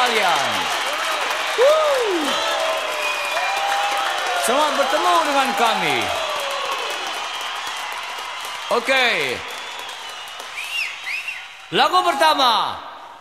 sekalian. Selamat bertemu dengan kami. Oke. Lagu pertama.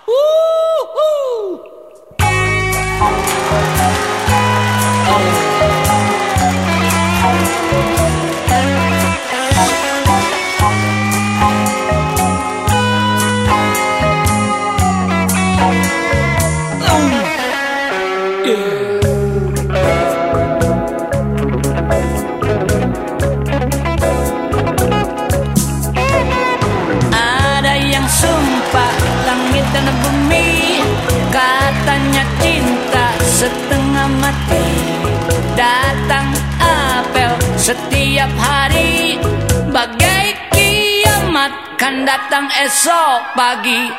Ada yang sumpah langit dan bumi, katanya cinta setengah mati. Datang apel setiap hari, bagai kiamat kan datang esok pagi.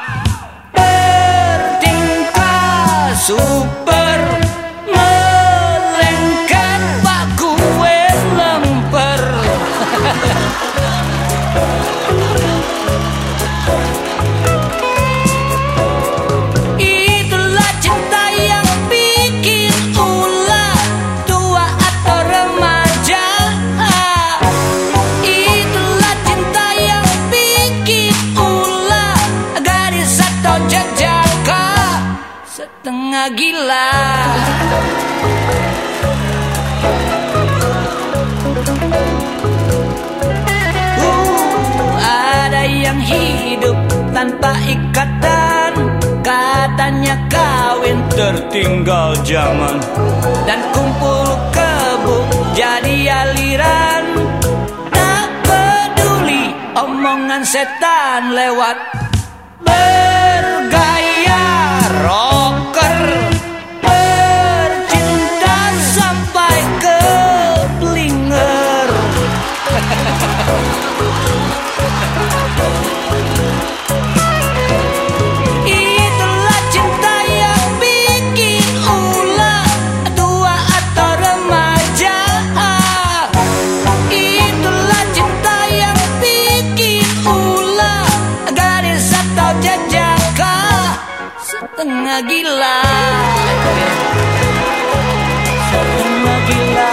Bertingkah super, melengket pak kue lemper. Itulah cinta yang bikin ulah, tua atau remaja. Itulah cinta yang bikin ulah, gadis atau jajaka, setengah gila. Ada yang hidup tanpa ikatan, katanya kawin tertinggal zaman, dan kumpul kebo jadi aliran. Tak peduli omongan setan lewat, bergaya rocker, bercinta sampai ke blinger. Itulah cinta yang bikin ulah, tua atau remaja. Itulah cinta yang bikin ulah, gadis atau jajaka, setengah gila. Setengah gila.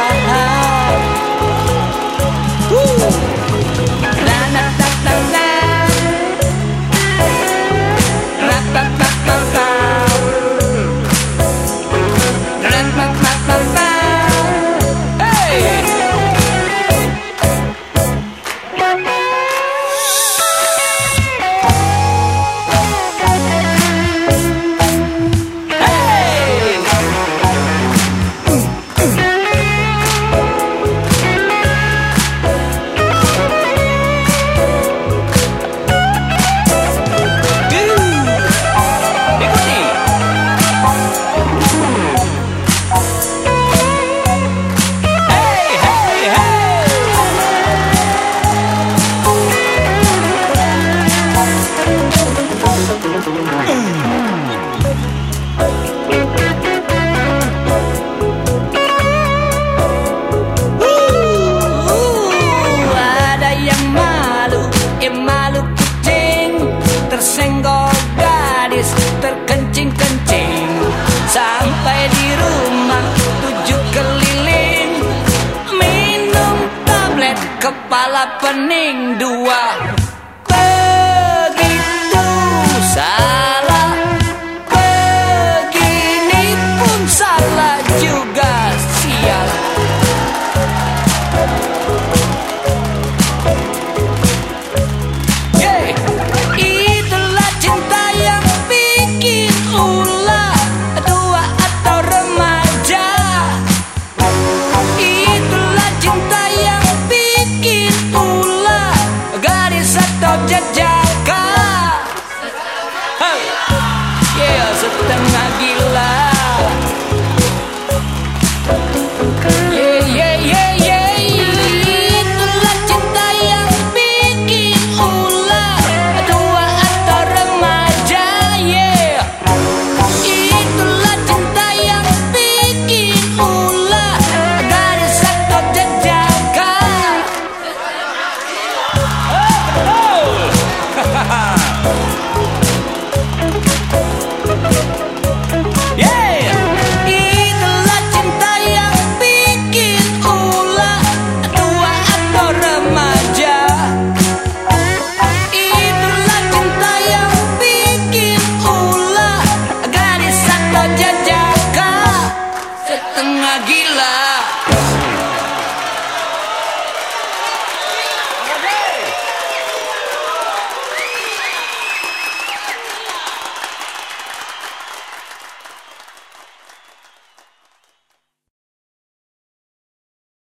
Ada yang malu, malu kucing, tersenggol gadis, terkencing-kencing. Sampai di rumah 7 keliling, minum tablet kepala pening 2. Begitu salah, begini pun salah juga, sial. Itulah cinta yang bikin ulah, tua atau remaja. Itulah cinta yang bikin ulah, gadis atau jajah.